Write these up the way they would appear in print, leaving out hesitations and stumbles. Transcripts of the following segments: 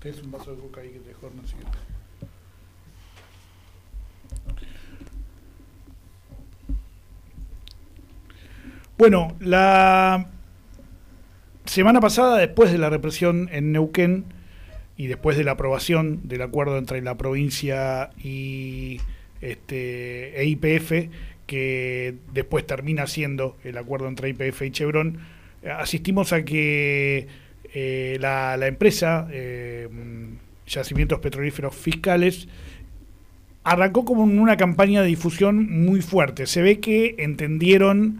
¿Tenés un vaso de coca ahí que te dejó Hernán? Bueno, la semana pasada, después de la represión en Neuquén y después de la aprobación del acuerdo entre la provincia y e YPF, que después termina siendo el acuerdo entre YPF y Chevron, asistimos a que la empresa Yacimientos Petrolíferos Fiscales arrancó como una campaña de difusión muy fuerte. Se ve que entendieron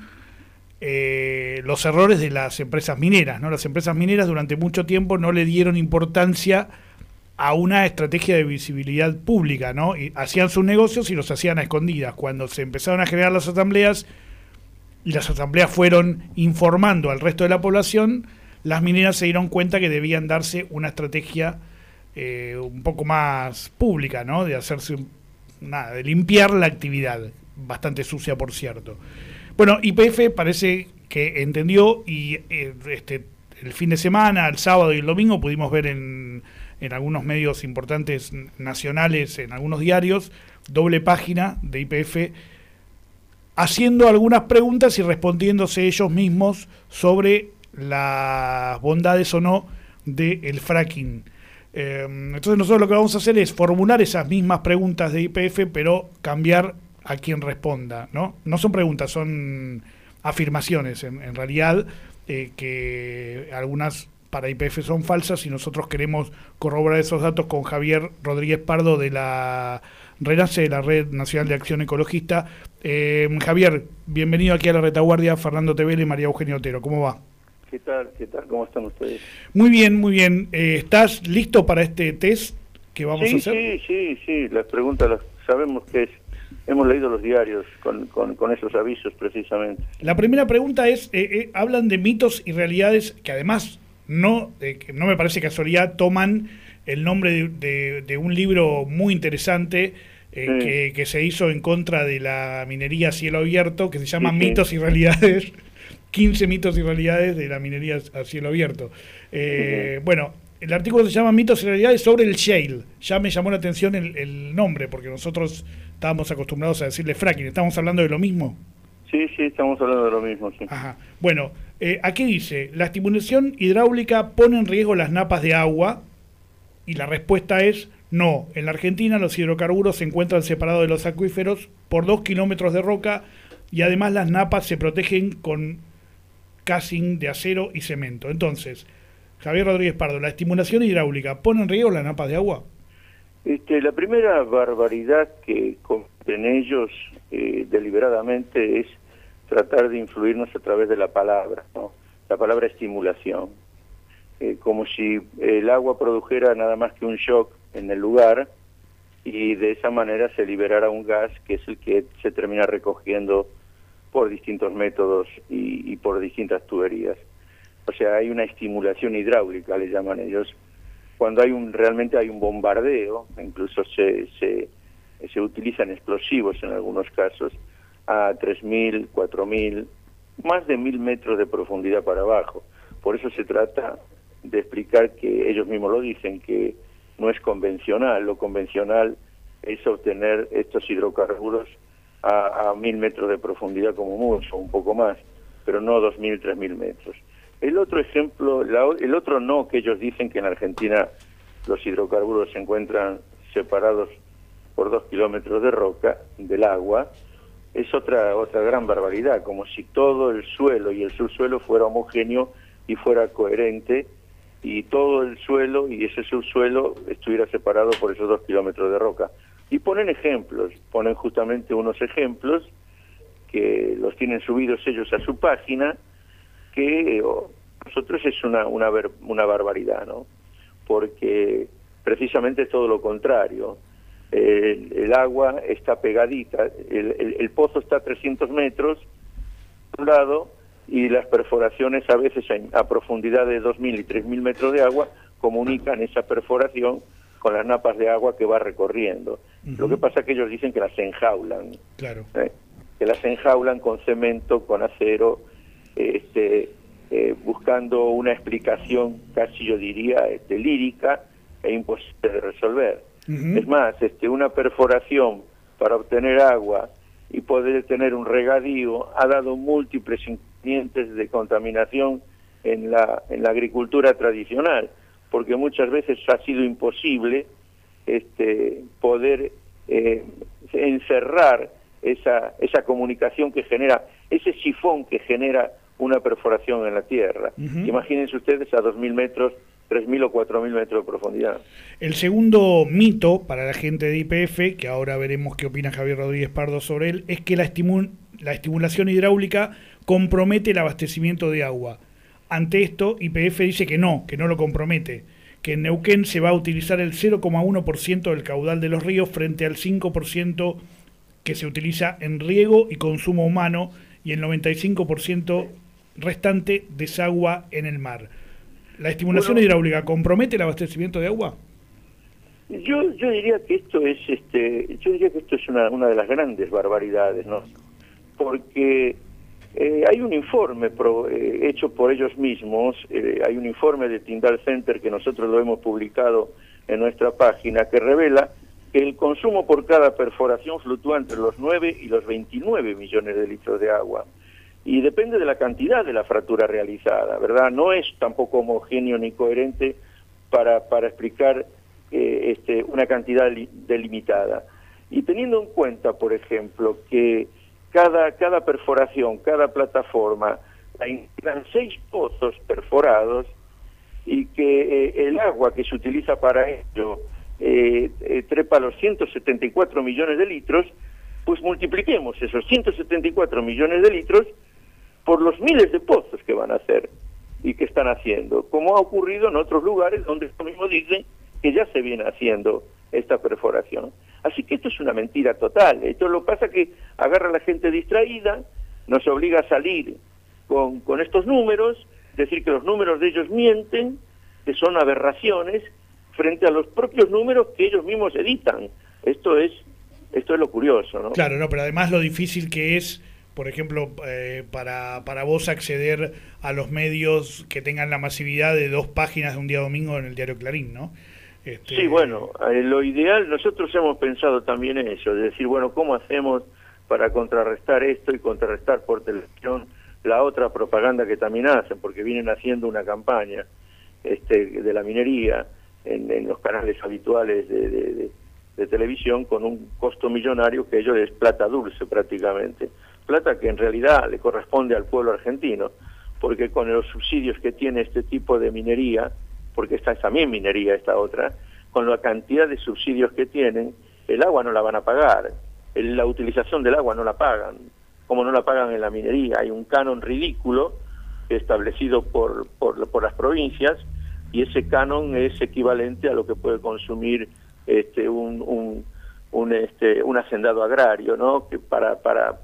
los errores de las empresas mineras, ¿no? Las empresas mineras durante mucho tiempo no le dieron importancia a una estrategia de visibilidad pública, ¿no? Y hacían sus negocios y los hacían a escondidas. Cuando se empezaron a generar las asambleas y las asambleas fueron informando al resto de la población, las mineras se dieron cuenta que debían darse una estrategia un poco más pública, ¿no? De hacerse de limpiar la actividad, bastante sucia por cierto. Bueno, YPF parece que entendió y el fin de semana, el sábado y el domingo pudimos ver en algunos medios importantes nacionales, en algunos diarios, doble página de YPF haciendo algunas preguntas y respondiéndose ellos mismos sobre las bondades o no del fracking. Entonces nosotros lo que vamos a hacer es formular esas mismas preguntas de YPF, pero cambiar a quien responda, ¿no? No son preguntas, son afirmaciones, en realidad, que algunas para YPF son falsas y nosotros queremos corroborar esos datos con Javier Rodríguez Pardo de la RENACE, de la Red Nacional de Acción Ecologista. Javier, bienvenido aquí a La Retaguardia, Fernando Tevele y María Eugenia Otero. ¿Cómo va? ¿Qué tal? ¿Cómo están ustedes? Muy bien, muy bien. ¿Estás listo para este test que vamos a hacer? Sí. Las preguntas las sabemos que es. Hemos leído los diarios con esos avisos precisamente. La primera pregunta es, hablan de mitos y realidades que además no me parece casualidad, toman el nombre de un libro muy interesante que se hizo en contra de la minería a cielo abierto, que se llama Mitos y Realidades, 15 mitos y realidades de la minería a cielo abierto. Bueno, el artículo se llama Mitos y Realidades sobre el shale. Ya me llamó la atención el nombre, porque nosotros estábamos acostumbrados a decirle fracking. ¿Estamos hablando de lo mismo? Sí, estamos hablando de lo mismo, sí. Ajá. Bueno, aquí dice, la estimulación hidráulica pone en riesgo las napas de agua, y la respuesta es no. En la Argentina los hidrocarburos se encuentran separados de los acuíferos por 2 kilómetros de roca, y además las napas se protegen con casing de acero y cemento. Entonces, Javier Rodríguez Pardo, ¿la estimulación hidráulica pone en riesgo las napas de agua? La primera barbaridad que cometen ellos deliberadamente es tratar de influirnos a través de la palabra, ¿no? La palabra estimulación. Como si el agua produjera nada más que un shock en el lugar y de esa manera se liberara un gas que es el que se termina recogiendo por distintos métodos y por distintas tuberías. O sea, hay una estimulación hidráulica, le llaman ellos, cuando realmente hay un bombardeo, incluso se utilizan explosivos en algunos casos, a 3.000, 4.000, más de 1.000 metros de profundidad para abajo. Por eso se trata de explicar que ellos mismos lo dicen, que no es convencional. Lo convencional es obtener estos hidrocarburos a 1.000 metros de profundidad como mucho, un poco más, pero no 2.000, 3.000 metros. El otro ejemplo, el otro no que ellos dicen que en Argentina los hidrocarburos se encuentran separados por 2 kilómetros de roca del agua, es otra gran barbaridad, como si todo el suelo y el subsuelo fuera homogéneo y fuera coherente, y todo el suelo y ese subsuelo estuviera separado por esos 2 kilómetros de roca. Y ponen ejemplos, ponen justamente unos ejemplos que los tienen subidos ellos a su página, que nosotros es una barbaridad, ¿no? Porque precisamente es todo lo contrario. El agua está pegadita, el pozo está a 300 metros a un lado, y las perforaciones a veces a profundidad de 2.000 y 3.000 metros de agua comunican esa perforación con las napas de agua que va recorriendo. Lo que pasa es que ellos dicen que las enjaulan, claro, que las enjaulan con cemento, con acero, buscando una explicación casi yo diría lírica e imposible de resolver. Es más, una perforación para obtener agua y poder tener un regadío ha dado múltiples inconvenientes de contaminación en la agricultura tradicional, porque muchas veces ha sido imposible poder encerrar esa comunicación que genera, ese sifón que genera una perforación en la tierra. Imagínense ustedes a 2.000 metros, 3.000 o 4.000 metros de profundidad. El segundo mito para la gente de YPF, que ahora veremos qué opina Javier Rodríguez Pardo sobre él, es que la estimulación hidráulica compromete el abastecimiento de agua. Ante esto, YPF dice que no lo compromete, que en Neuquén se va a utilizar el 0,1% del caudal de los ríos frente al 5% que se utiliza en riego y consumo humano, y el 95% restante desagua en el mar. ¿La estimulación hidráulica compromete el abastecimiento de agua? Yo diría que esto es una de las grandes barbaridades, ¿no? Porque hay un informe hecho por ellos mismos, hay un informe de Tyndall Center que nosotros lo hemos publicado en nuestra página, que revela que el consumo por cada perforación fluctúa entre los 9 y los 29 millones de litros de agua. Y depende de la cantidad de la fractura realizada, ¿verdad? No es tampoco homogéneo ni coherente para explicar una cantidad delimitada. Y teniendo en cuenta, por ejemplo, que cada perforación, cada plataforma, integran 6 pozos perforados y que el agua que se utiliza para ello trepa los 174 millones de litros, pues multipliquemos esos 174 millones de litros por los miles de pozos que van a hacer y que están haciendo, como ha ocurrido en otros lugares donde esto mismo dice que ya se viene haciendo esta perforación. Así que esto es una mentira total. Esto lo pasa que agarra a la gente distraída, nos obliga a salir con estos números, decir que los números de ellos mienten, que son aberraciones, frente a los propios números que ellos mismos editan. Esto es lo curioso, ¿no? Claro, no, pero además lo difícil que es, por ejemplo, para vos acceder a los medios que tengan la masividad de 2 páginas de un día domingo en el diario Clarín, ¿no? Sí, bueno, lo ideal, nosotros hemos pensado también eso, de decir, bueno, ¿cómo hacemos para contrarrestar esto y contrarrestar por televisión la otra propaganda que también hacen? Porque vienen haciendo una campaña de la minería en los canales habituales de televisión con un costo millonario que ellos es plata dulce prácticamente. Plata que en realidad le corresponde al pueblo argentino, porque con los subsidios que tiene este tipo de minería, porque esta es también minería esta otra, con la cantidad de subsidios que tienen, el agua no la van a pagar, la utilización del agua no la pagan, como no la pagan en la minería. Hay un canon ridículo establecido por las provincias, y ese canon es equivalente a lo que puede consumir un hacendado agrario, ¿no? Que para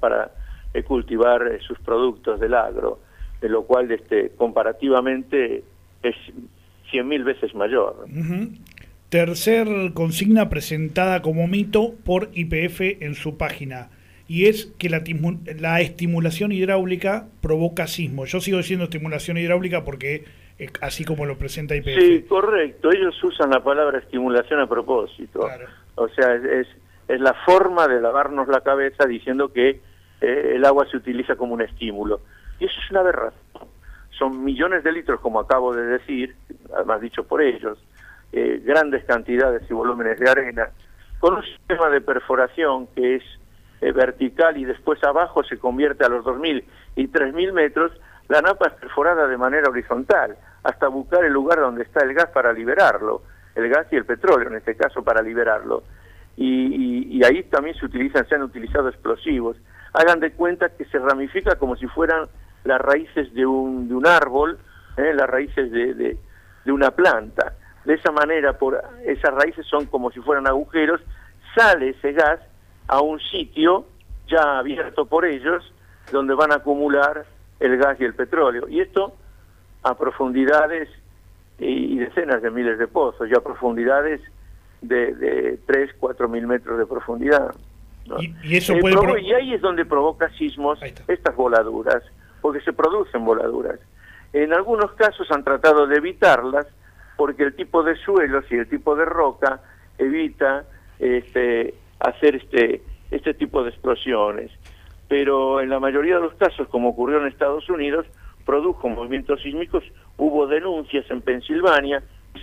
cultivar sus productos del agro, de lo cual comparativamente es 100.000 veces mayor. Tercer consigna presentada como mito por YPF en su página, y es que la estimulación hidráulica provoca sismo. Yo sigo diciendo estimulación hidráulica porque así como lo presenta YPF. Sí, correcto. Ellos usan la palabra estimulación a propósito. Claro. O sea, es la forma de lavarnos la cabeza diciendo que el agua se utiliza como un estímulo. Y eso es una aberración. Son millones de litros, como acabo de decir, además dicho por ellos, grandes cantidades y volúmenes de arena, con un sistema de perforación que es vertical y después abajo se convierte a los 2.000 y 3.000 metros. La napa es perforada de manera horizontal, hasta buscar el lugar donde está el gas para liberarlo, el gas y el petróleo en este caso para liberarlo. Y ahí también se han utilizado explosivos. Hagan de cuenta que se ramifica como si fueran las raíces de un árbol, las raíces de una planta. De esa manera, por esas raíces son como si fueran agujeros, sale ese gas a un sitio ya abierto por ellos, donde van a acumular el gas y el petróleo. Y esto a profundidades y decenas de miles de pozos, y a profundidades de 3.000-4.000 metros de profundidad, ¿no? Y eso y ahí es donde provoca sismos estas voladuras, porque se producen voladuras. En algunos casos han tratado de evitarlas, porque el tipo de suelos y el tipo de roca evita hacer este tipo de explosiones. Pero en la mayoría de los casos, como ocurrió en Estados Unidos, produjo movimientos sísmicos, hubo denuncias en Pensilvania,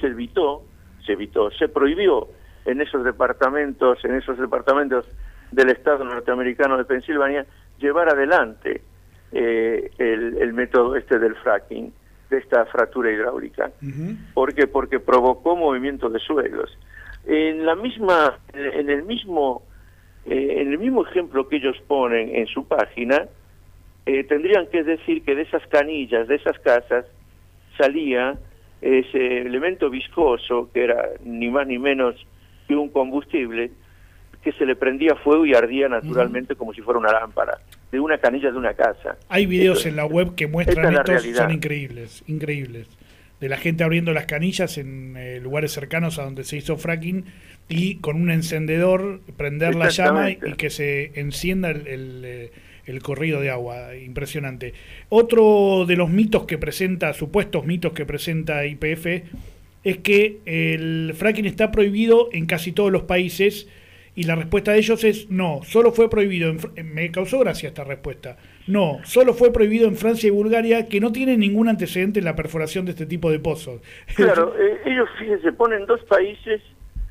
se prohibió en esos departamentos del estado norteamericano de Pensilvania llevar adelante el método del fracking, de esta fractura hidráulica. ¿Por qué? Porque provocó movimiento de suelos. En el mismo ejemplo que ellos ponen en su página, tendrían que decir que de esas canillas, de esas casas, salía ese elemento viscoso, que era ni más ni menos que un combustible, que se le prendía fuego y ardía naturalmente como si fuera una lámpara, de una canilla de una casa. Hay videos en la web que muestran estos, son increíbles, de la gente abriendo las canillas en lugares cercanos a donde se hizo fracking y con un encendedor prender la llama y que se encienda el corrido de agua. Impresionante. Otro de los mitos que presenta, supuestos mitos que presenta YPF, es que el fracking está prohibido en casi todos los países, y la respuesta de ellos es no, solo fue prohibido me causó gracia esta respuesta. No, solo fue prohibido en Francia y Bulgaria, que no tienen ningún antecedente en la perforación de este tipo de pozos. Claro, ellos, fíjense, ponen dos países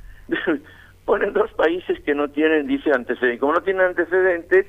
que no tienen, dice, antecedentes. Como no tienen antecedentes,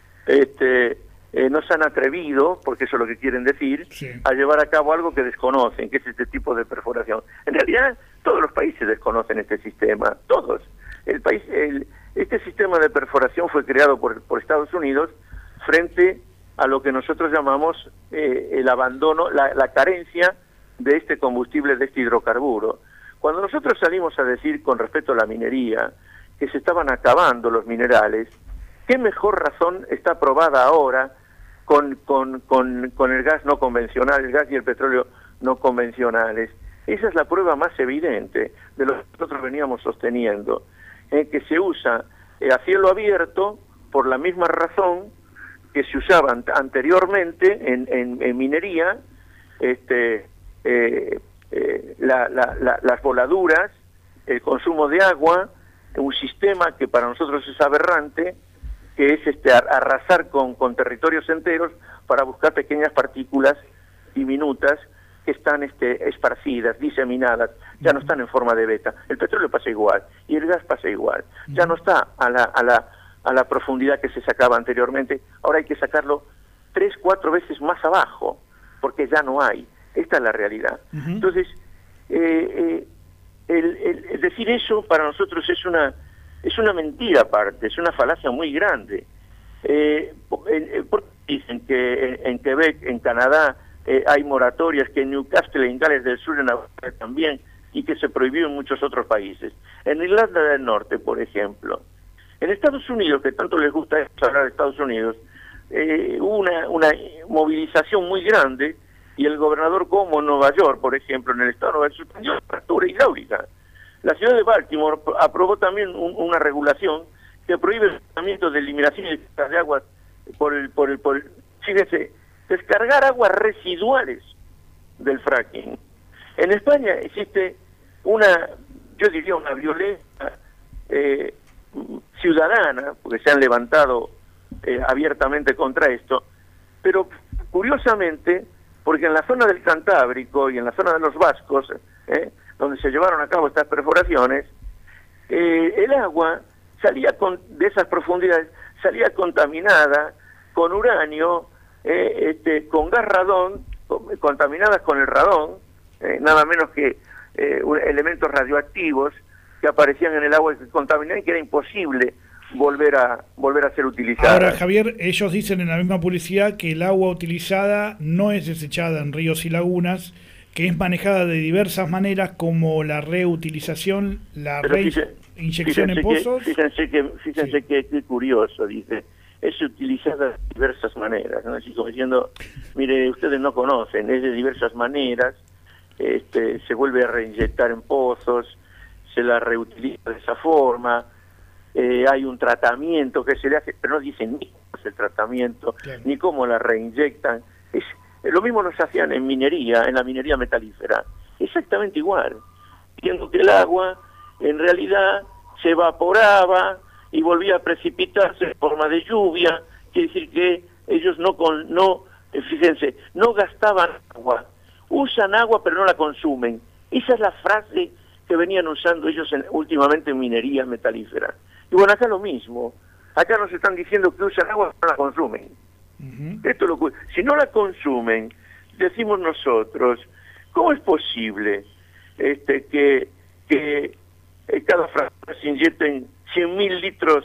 no se han atrevido, porque eso es lo que quieren decir, sí, a llevar a cabo algo que desconocen, que es este tipo de perforación. En realidad, todos los países desconocen este sistema, todos. Este sistema de perforación fue creado por Estados Unidos frente a lo que nosotros llamamos el abandono, la carencia de este combustible, de este hidrocarburo. Cuando nosotros salimos a decir con respecto a la minería que se estaban acabando los minerales, ¿qué mejor razón está probada ahora con el gas no convencional, el gas y el petróleo no convencionales? Esa es la prueba más evidente de lo que nosotros veníamos sosteniendo, que se usa a cielo abierto por la misma razón que se usaban anteriormente en minería, las voladuras, el consumo de agua, un sistema que para nosotros es aberrante, que es arrasar con territorios enteros para buscar pequeñas partículas diminutas que están esparcidas, diseminadas, ya no están en forma de beta. El petróleo pasa igual y el gas pasa igual. Ya no está a la profundidad que se sacaba anteriormente. Ahora hay que sacarlo 3, 4 veces más abajo, porque ya no hay. Esta es la realidad. Entonces, el decir eso para nosotros es una mentira aparte, es una falacia muy grande. Porque dicen que en Quebec, en Canadá, hay moratorias, que en Newcastle, en Gales del Sur, en Australia también, y que se prohibió en muchos otros países. En Irlanda del Norte, por ejemplo. En Estados Unidos, que tanto les gusta hablar de Estados Unidos, hubo una movilización muy grande, y el gobernador Cuomo en Nueva York, por ejemplo, en el estado de Nueva York, suspendió la fractura hidráulica. La ciudad de Baltimore aprobó también una regulación que prohíbe el tratamiento de eliminación de aguas fíjense, descargar aguas residuales del fracking. En España existe yo diría una violencia ciudadana, porque se han levantado abiertamente contra esto, pero curiosamente, porque en la zona del Cantábrico y en la zona de los Vascos, donde se llevaron a cabo estas perforaciones, el agua de esas profundidades salía contaminada con uranio, con gas radón, contaminadas con el radón, nada menos que elementos radioactivos que aparecían en el agua y que contaminaban, y que era imposible volver a ser utilizada. Ahora, Javier, ellos dicen en la misma publicidad que el agua utilizada no es desechada en ríos y lagunas, que es manejada de diversas maneras, como la reutilización, la reinyección en pozos. Fíjense que curioso, dice, es utilizada de diversas maneras, ¿no? Así como diciendo, mire, ustedes no conocen, es de diversas maneras, se vuelve a reinyectar en pozos, se la reutiliza de esa forma, hay un tratamiento que se le hace, pero no dicen ni cómo es el tratamiento, claro, ni cómo la reinyectan. Lo mismo nos hacían en la minería metalífera. exactamente igual, diciendo que el agua en realidad se evaporaba y volvía a precipitarse en forma de lluvia. Quiere decir que ellos fíjense, no gastaban agua, usan agua pero no la consumen. Esa es la frase que venían usando ellos últimamente en minería metalífera. Y bueno, acá lo mismo, acá nos están diciendo que usan agua pero no la consumen. Esto si no la consumen, decimos nosotros, ¿cómo es posible que cada fracción se inyecten 100.000 litros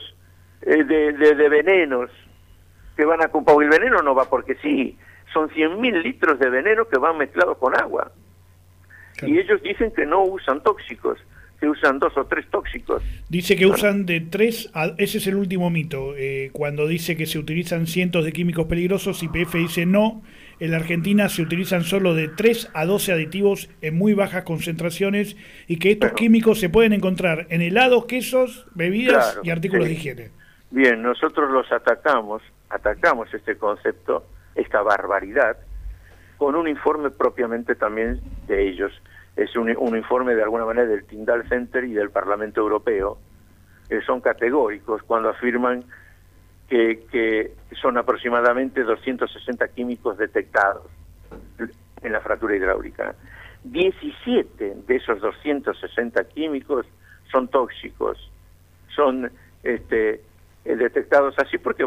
de venenos que van a comprar? El veneno no va porque sí, son 100.000 litros de veneno que van mezclados con agua. Claro. Y ellos dicen que no usan tóxicos, que usan 2 o 3 tóxicos. Dice que usan de 3 a... Ese es el último mito. Cuando dice que se utilizan cientos de químicos peligrosos, YPF dice no. En la Argentina se utilizan solo de 3 a 12 aditivos en muy bajas concentraciones y que estos químicos se pueden encontrar en helados, quesos, bebidas y artículos de higiene. Bien, nosotros los atacamos este concepto, esta barbaridad, con un informe propiamente también de ellos. Es un informe de alguna manera del Tyndall Center y del Parlamento Europeo, que son categóricos cuando afirman que son aproximadamente 260 químicos detectados en la fractura hidráulica. 17 de esos 260 químicos son tóxicos, son detectados así porque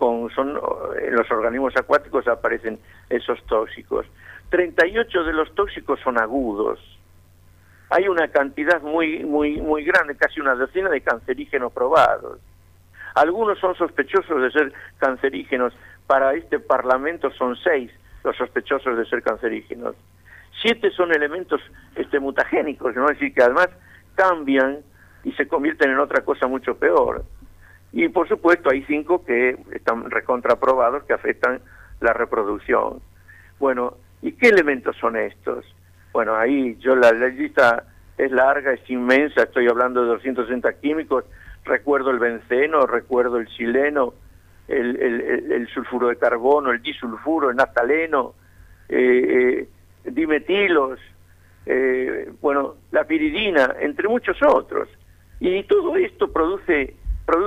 en los organismos acuáticos aparecen esos tóxicos. 38 de los tóxicos son agudos. Hay una cantidad muy grande, casi una docena de cancerígenos probados. Algunos son sospechosos de ser cancerígenos. Para este Parlamento son 6 los sospechosos de ser cancerígenos. 7 son elementos mutagénicos, ¿no? Es decir, que además cambian y se convierten en otra cosa mucho peor. Y por supuesto hay 5 que están recontraprobados, que afectan la reproducción. Bueno, ¿y qué elementos son estos? Bueno, ahí la lista es larga, es inmensa, estoy hablando de 260 químicos, recuerdo el benceno, recuerdo el xileno, el sulfuro de carbono, el disulfuro, el naftaleno, dimetilos, la piridina, entre muchos otros. Y todo esto produce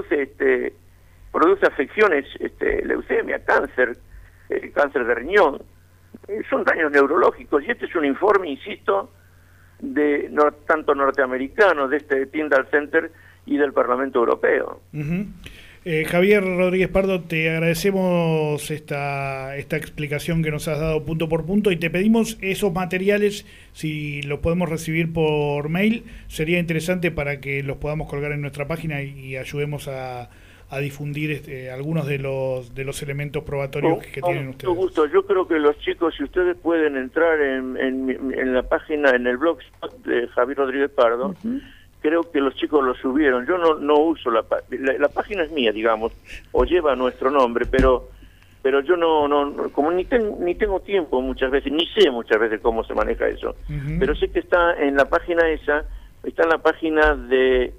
afecciones, leucemia, cáncer de riñón, son daños neurológicos. Y este es un informe, insisto, tanto norteamericano, de Tyndall Center y del Parlamento Europeo. Javier Rodríguez Pardo, te agradecemos esta explicación que nos has dado punto por punto y te pedimos esos materiales, si los podemos recibir por mail, sería interesante para que los podamos colgar en nuestra página y ayudemos a difundir algunos de los elementos probatorios que tienen ustedes. Con gusto. Yo creo que los chicos, si ustedes pueden entrar en la página, en el blog de Javier Rodríguez Pardo, creo que los chicos lo subieron. Yo no uso la página es mía, digamos, o lleva nuestro nombre, pero yo no como ni tengo tiempo muchas veces, ni sé muchas veces cómo se maneja eso. Pero sé que está en la página esa, está en la página de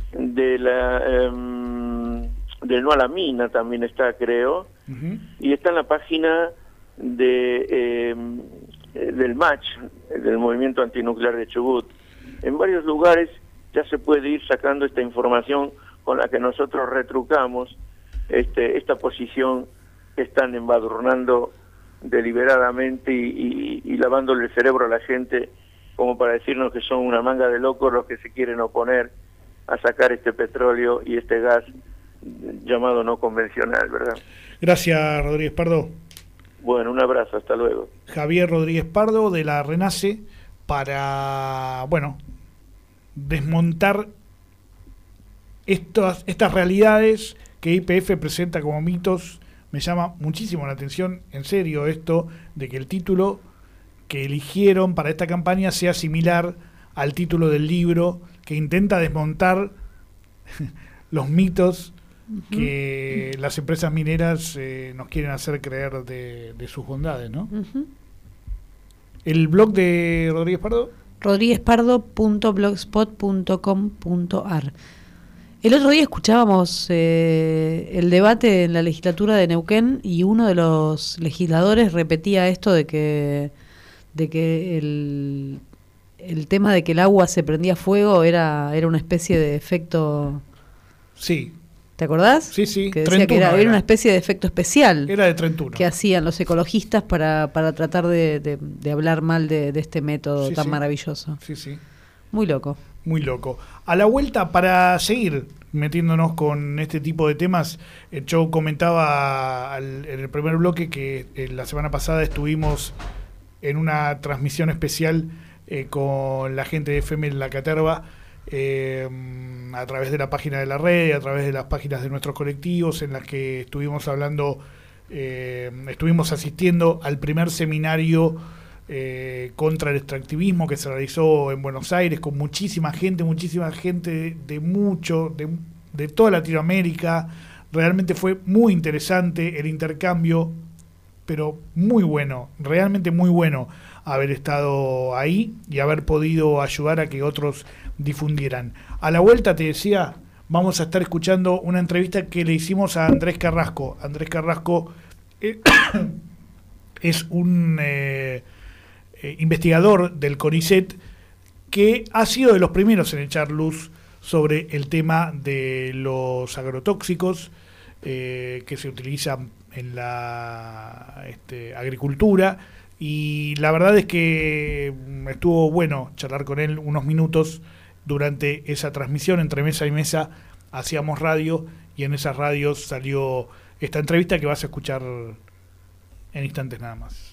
del No a la Mina, también está, creo, y está en la página del MACH, del Movimiento Antinuclear de Chubut. En varios lugares ya se puede ir sacando esta información con la que nosotros retrucamos esta posición que están embadurnando deliberadamente y lavándole el cerebro a la gente como para decirnos que son una manga de locos los que se quieren oponer a sacar este petróleo y este gas llamado no convencional, ¿verdad? Gracias, Rodríguez Pardo. Bueno, un abrazo, hasta luego. Javier Rodríguez Pardo, de la RENACE, para, desmontar estas realidades que YPF presenta como mitos. Me llama muchísimo la atención, en serio, esto de que el título que eligieron para esta campaña sea similar al título del libro, que intenta desmontar los mitos que las empresas mineras nos quieren hacer creer de sus bondades, ¿no? ¿El blog de Rodríguez Pardo? rodríguezpardo.blogspot.com.ar. El otro día escuchábamos el debate en la legislatura de Neuquén y uno de los legisladores repetía esto de que el tema de que el agua se prendía fuego era una especie de efecto... Sí. ¿Te acordás? Sí, sí. Que decía que era una especie de efecto especial. Era de 31. Que hacían los ecologistas para tratar de hablar mal de este método tan maravilloso. Sí, sí. Muy loco. Muy loco. A la vuelta, para seguir metiéndonos con este tipo de temas, yo comentaba en el primer bloque que la semana pasada estuvimos en una transmisión especial con la gente de FM en la Caterva, a través de la página de la red, a través de las páginas de nuestros colectivos, en las que estuvimos hablando, estuvimos asistiendo al primer seminario contra el extractivismo que se realizó en Buenos Aires, con muchísima gente de toda Latinoamérica. Realmente fue muy interesante el intercambio, pero muy bueno, realmente muy bueno haber estado ahí y haber podido ayudar a que otros difundieran. A la vuelta, te decía, vamos a estar escuchando una entrevista que le hicimos a Andrés Carrasco. Andrés Carrasco es un investigador del CONICET que ha sido de los primeros en echar luz sobre el tema de los agrotóxicos que se utilizan en la agricultura, y la verdad es que estuvo bueno charlar con él unos minutos durante esa transmisión. Entre mesa y mesa hacíamos radio, y en esas radios salió esta entrevista que vas a escuchar en instantes nada más.